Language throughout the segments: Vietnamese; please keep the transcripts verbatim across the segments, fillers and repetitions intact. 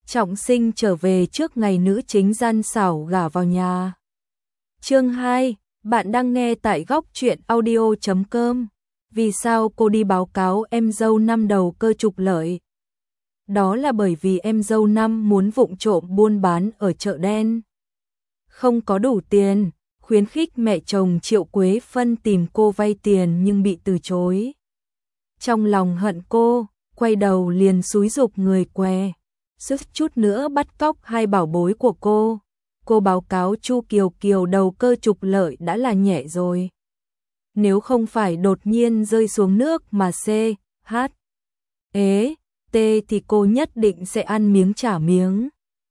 Trọng Sinh trở về trước ngày nữ chính gian xảo gả vào nhà. Chương hai, bạn đang nghe tại góc truyện audio chấm com. Vì sao cô đi báo cáo em dâu năm đầu cơ trục lợi? Đó là bởi vì em dâu năm muốn vụng trộm buôn bán ở chợ đen. Không có đủ tiền, khuyến khích mẹ chồng Triệu Quế Phân tìm cô vay tiền nhưng bị từ chối. Trong lòng hận cô, quay đầu liền xúi giục người què, suýt chút nữa bắt cóc hai bảo bối của cô. Cô báo cáo Chu Kiều Kiều đầu cơ trục lợi đã là nhẹ rồi. Nếu không phải đột nhiên rơi xuống nước mà C, H, ế, T thì cô nhất định sẽ ăn miếng trả miếng.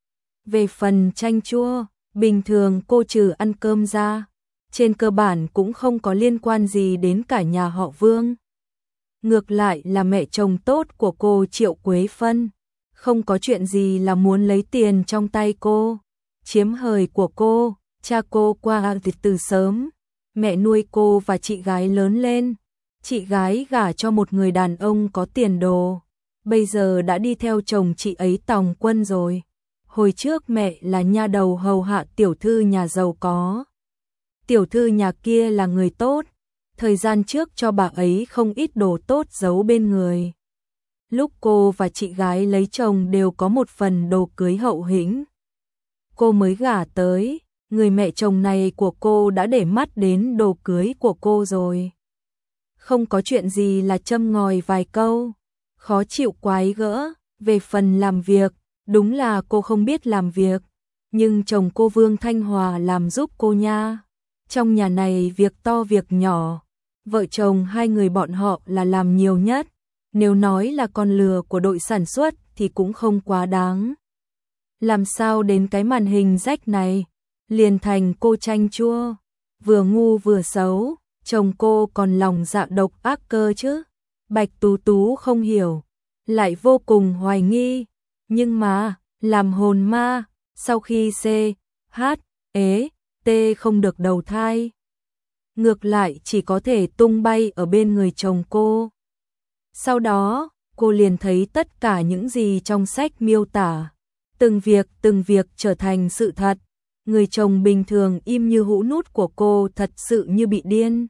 Về phần chanh chua, bình thường cô trừ ăn cơm ra, trên cơ bản cũng không có liên quan gì đến cả nhà họ Vương. Ngược lại là mẹ chồng tốt của cô Triệu Quế Phân, không có chuyện gì là muốn lấy tiền trong tay cô, chiếm hời của cô. Cha cô qua từ sớm, mẹ nuôi cô và chị gái lớn lên, chị gái gả cho một người đàn ông có tiền đồ, bây giờ đã đi theo chồng chị ấy tòng quân rồi. Hồi trước mẹ là nha đầu hầu hạ tiểu thư nhà giàu có. Tiểu thư nhà kia là người tốt, thời gian trước cho bà ấy không ít đồ tốt giấu bên người. Lúc cô và chị gái lấy chồng đều có một phần đồ cưới hậu hĩnh. Cô mới gả tới, người mẹ chồng này của cô đã để mắt đến đồ cưới của cô rồi. Không có chuyện gì là châm ngòi vài câu, khó chịu quái gỡ. Về phần làm việc, đúng là cô không biết làm việc, nhưng chồng cô Vương Thanh Hòa làm giúp cô nha. Trong nhà này việc to việc nhỏ, vợ chồng hai người bọn họ là làm nhiều nhất. Nếu nói là con lừa của đội sản xuất thì cũng không quá đáng. Làm sao đến cái màn hình rách này, liền thành cô chanh chua, vừa ngu vừa xấu, chồng cô còn lòng dạ độc ác cơ chứ. Bạch Tú Tú không hiểu, lại vô cùng hoài nghi, nhưng mà, làm hồn ma, sau khi C, H, ế, T không được đầu thai, ngược lại chỉ có thể tung bay ở bên người chồng cô. Sau đó, cô liền thấy tất cả những gì trong sách miêu tả, từng việc từng việc trở thành sự thật. Người chồng bình thường im như hũ nút của cô thật sự như bị điên.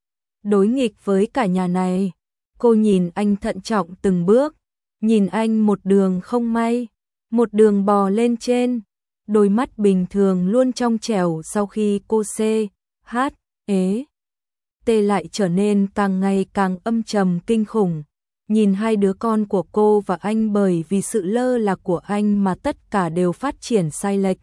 Đối nghịch với cả nhà này, cô nhìn anh thận trọng từng bước, nhìn anh một đường không may, một đường bò lên trên, đôi mắt bình thường luôn trong trẻo sau khi cô C, H, ế, T lại trở nên càng ngày càng âm trầm kinh khủng. Nhìn hai đứa con của cô và anh bởi vì sự lơ là của anh mà tất cả đều phát triển sai lệch.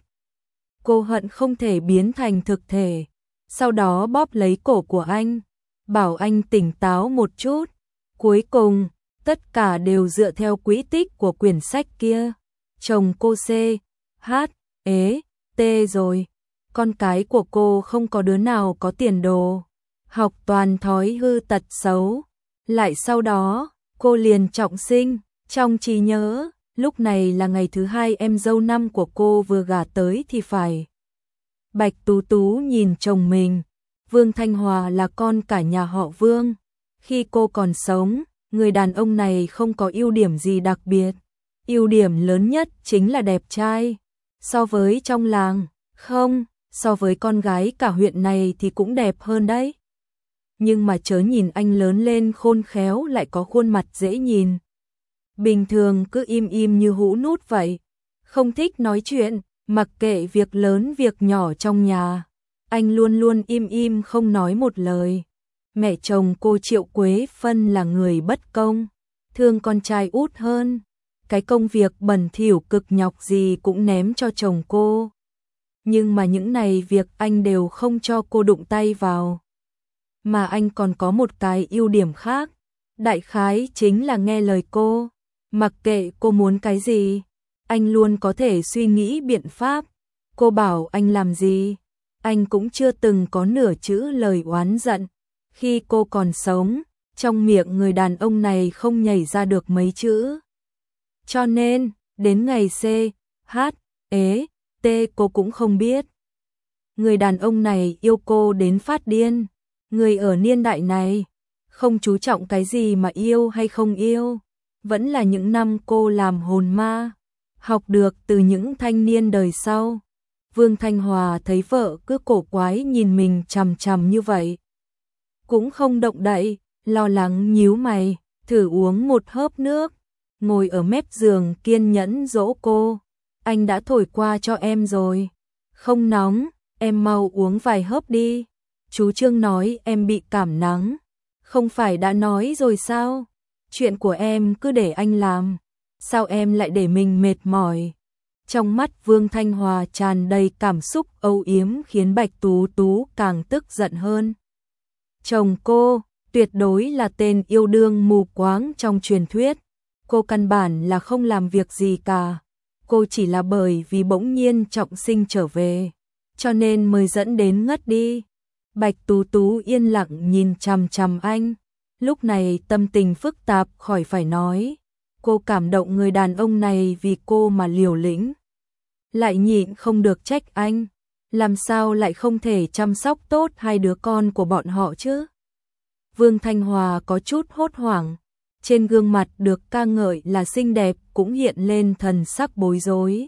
Cô hận không thể biến thành thực thể, sau đó bóp lấy cổ của anh, bảo anh tỉnh táo một chút. Cuối cùng, tất cả đều dựa theo quỹ tích của quyển sách kia. Chồng cô C, H, ế, T rồi, con cái của cô không có đứa nào có tiền đồ, học toàn thói hư tật xấu. Lại sau đó, cô liền trọng sinh. Trong trí nhớ, lúc này là ngày thứ hai em dâu năm của cô vừa gả tới thì phải. Bạch Tú Tú nhìn chồng mình, Vương Thanh Hòa là con cả nhà họ Vương. Khi cô còn sống, người đàn ông này không có ưu điểm gì đặc biệt. Ưu điểm lớn nhất chính là đẹp trai. So với trong làng, không, so với con gái cả huyện này thì cũng đẹp hơn đấy. Nhưng mà chớ nhìn anh lớn lên khôn khéo lại có khuôn mặt dễ nhìn. Bình thường cứ im im như hũ nút vậy, không thích nói chuyện, mặc kệ việc lớn việc nhỏ trong nhà, anh luôn luôn im im không nói một lời. Mẹ chồng cô Triệu Quế Phân là người bất công, thương con trai út hơn, cái công việc bẩn thỉu cực nhọc gì cũng ném cho chồng cô. Nhưng mà những này việc anh đều không cho cô đụng tay vào. Mà anh còn có một cái ưu điểm khác, đại khái chính là nghe lời cô, mặc kệ cô muốn cái gì, anh luôn có thể suy nghĩ biện pháp. Cô bảo anh làm gì, anh cũng chưa từng có nửa chữ lời oán giận. Khi cô còn sống, trong miệng người đàn ông này không nhảy ra được mấy chữ. Cho nên, đến ngày C, H, ế, T cô cũng không biết. Người đàn ông này yêu cô đến phát điên. Người ở niên đại này, không chú trọng cái gì mà yêu hay không yêu, vẫn là những năm cô làm hồn ma. học được từ những thanh niên đời sau. Vương Thanh Hòa thấy vợ cứ cổ quái nhìn mình chằm chằm như vậy, cũng không động đậy, lo lắng nhíu mày, thử uống một hớp nước, ngồi ở mép giường kiên nhẫn dỗ cô. Anh đã thổi qua cho em rồi, không nóng, em mau uống vài hớp đi. Chú Trương nói em bị cảm nắng, không phải đã nói rồi sao? Chuyện của em cứ để anh làm, sao em lại để mình mệt mỏi? Trong mắt Vương Thanh Hòa tràn đầy cảm xúc âu yếm khiến Bạch Tú Tú càng tức giận hơn. Chồng cô tuyệt đối là tên yêu đương mù quáng trong truyền thuyết. Cô căn bản là không làm việc gì cả. Cô chỉ là bởi vì bỗng nhiên trọng sinh trở về, cho nên mới dẫn đến ngất đi. Bạch Tú Tú yên lặng nhìn chằm chằm anh. Lúc này tâm tình phức tạp khỏi phải nói. Cô cảm động người đàn ông này vì cô mà liều lĩnh. Lại nhịn không được trách anh. Làm sao lại không thể chăm sóc tốt hai đứa con của bọn họ chứ? Vương Thanh Hòa có chút hốt hoảng. Trên gương mặt được ca ngợi là xinh đẹp cũng hiện lên thần sắc bối rối.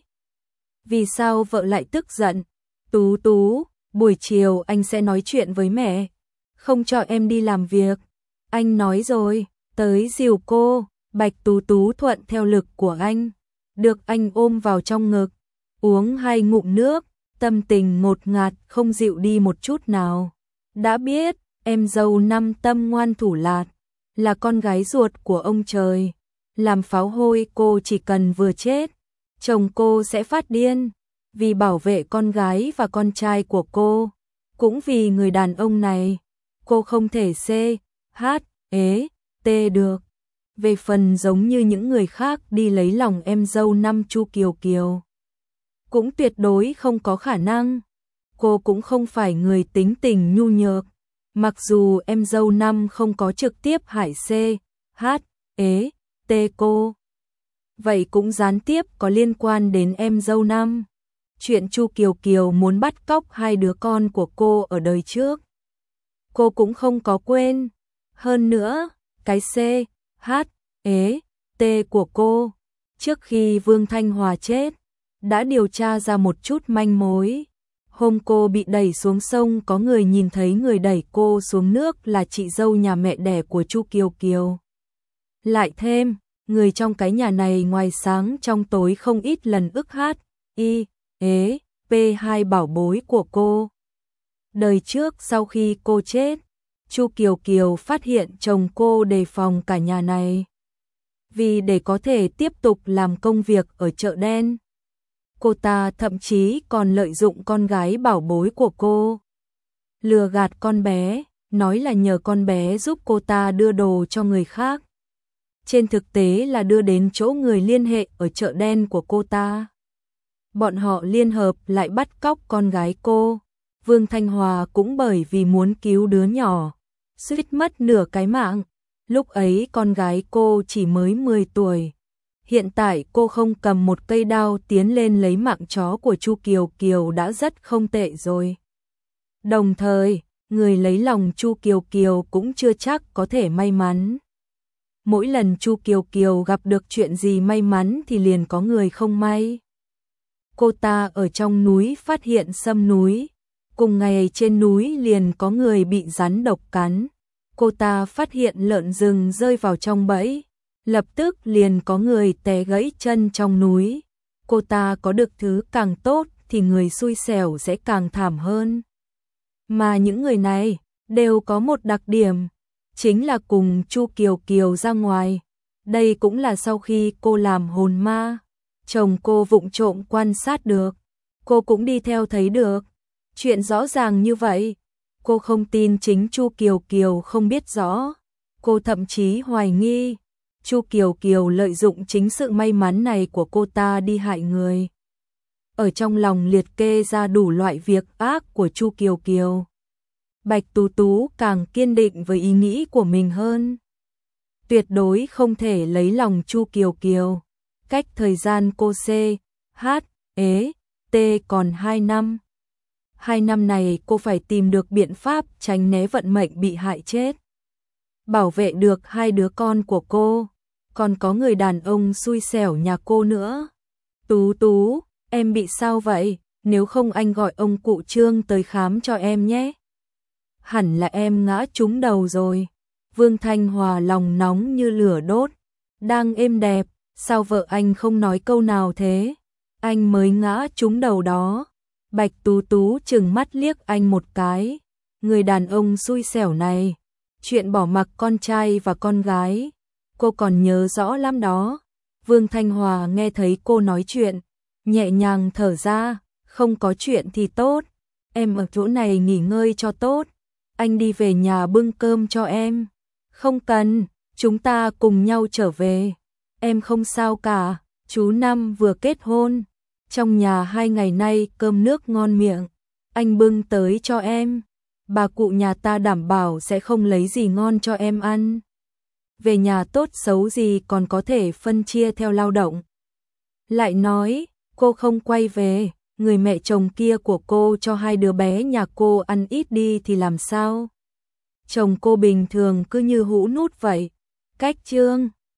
Vì sao vợ lại tức giận? Tú Tú, buổi chiều anh sẽ nói chuyện với mẹ, không cho em đi làm việc. Anh nói rồi, tới dìu cô. Bạch Tú Tú thuận theo lực của anh, được anh ôm vào trong ngực, uống hai ngụm nước, tâm tình ngột ngạt không dịu đi một chút nào. Đã biết, em dâu năm tâm ngoan thủ lạt, là con gái ruột của ông trời. Làm pháo hôi cô chỉ cần vừa chết, chồng cô sẽ phát điên. Vì bảo vệ con gái và con trai của cô, cũng vì người đàn ông này, cô không thể C, H, ế, T được. Về phần giống như những người khác đi lấy lòng em dâu năm Chu Kiều Kiều, cũng tuyệt đối không có khả năng. Cô cũng không phải người tính tình nhu nhược. Mặc dù em dâu năm không có trực tiếp hại C, H, ế, T cô, vậy cũng gián tiếp có liên quan đến em dâu năm. Chuyện Chu Kiều Kiều muốn bắt cóc hai đứa con của cô ở đời trước, cô cũng không có quên. Hơn nữa, cái C, H, ế, T của cô, trước khi Vương Thanh Hòa chết, đã điều tra ra một chút manh mối. Hôm cô bị đẩy xuống sông có người nhìn thấy người đẩy cô xuống nước là chị dâu nhà mẹ đẻ của Chu Kiều Kiều. Lại thêm, người trong cái nhà này ngoài sáng trong tối không ít lần ức hát, y, ế, p hai bảo bối của cô. Đời trước sau khi cô chết, Chu Kiều Kiều phát hiện chồng cô đề phòng cả nhà này. Vì để có thể tiếp tục làm công việc ở chợ đen, cô ta thậm chí còn lợi dụng con gái bảo bối của cô, lừa gạt con bé, nói là nhờ con bé giúp cô ta đưa đồ cho người khác. Trên thực tế là đưa đến chỗ người liên hệ ở chợ đen của cô ta. Bọn họ liên hợp lại bắt cóc con gái cô. Vương Thanh Hòa cũng bởi vì muốn cứu đứa nhỏ, suýt mất nửa cái mạng. Lúc ấy con gái cô chỉ mới mười tuổi. Hiện tại cô không cầm một cây đao tiến lên lấy mạng chó của Chu Kiều Kiều đã rất không tệ rồi. Đồng thời, người lấy lòng Chu Kiều Kiều cũng chưa chắc có thể may mắn. Mỗi lần Chu Kiều Kiều gặp được chuyện gì may mắn thì liền có người không may. Cô ta ở trong núi phát hiện sâm núi, cùng ngày trên núi liền có người bị rắn độc cắn. Cô ta phát hiện lợn rừng rơi vào trong bẫy, lập tức liền có người té gãy chân trong núi. Cô ta có được thứ càng tốt thì người xui xẻo sẽ càng thảm hơn. Mà những người này đều có một đặc điểm, chính là cùng Chu Kiều Kiều ra ngoài. Đây cũng là sau khi cô làm hồn ma, chồng cô vụng trộm quan sát được, cô cũng đi theo thấy được. Chuyện rõ ràng như vậy, cô không tin chính Chu Kiều Kiều không biết rõ. Cô thậm chí hoài nghi Chu Kiều Kiều lợi dụng chính sự may mắn này của cô ta đi hại người. Ở trong lòng liệt kê ra đủ loại việc ác của Chu Kiều Kiều. Bạch Tú Tú càng kiên định với ý nghĩ của mình hơn. Tuyệt đối không thể lấy lòng Chu Kiều Kiều. Cách thời gian cô C, H, ế, T còn hai năm. Hai năm này cô phải tìm được biện pháp tránh né vận mệnh bị hại chết. Bảo vệ được hai đứa con của cô, còn có người đàn ông xui xẻo nhà cô nữa. Tú Tú, em bị sao vậy? Nếu không anh gọi ông cụ Trương tới khám cho em nhé. Hẳn là em ngã trúng đầu rồi. Vương Thanh Hòa lòng nóng như lửa đốt. Đang êm đẹp, sao vợ anh không nói câu nào thế? Anh mới ngã trúng đầu đó. Bạch Tú Tú trừng mắt liếc anh một cái. Người đàn ông xui xẻo này. Chuyện bỏ mặc con trai và con gái. Cô còn nhớ rõ lắm đó. Vương Thanh Hòa nghe thấy cô nói chuyện. Nhẹ nhàng thở ra. Không có chuyện thì tốt. Em ở chỗ này nghỉ ngơi cho tốt. Anh đi về nhà bưng cơm cho em. Không cần, chúng ta cùng nhau trở về. Em không sao cả, chú Năm vừa kết hôn. Trong nhà hai ngày nay cơm nước ngon miệng. Anh bưng tới cho em. Bà cụ nhà ta đảm bảo sẽ không lấy gì ngon cho em ăn. Về nhà tốt xấu gì còn có thể phân chia theo lao động. Lại nói, cô không quay về. Người mẹ chồng kia của cô cho hai đứa bé nhà cô ăn ít đi thì làm sao? Chồng cô bình thường cứ như hũ nút vậy. Cách Trương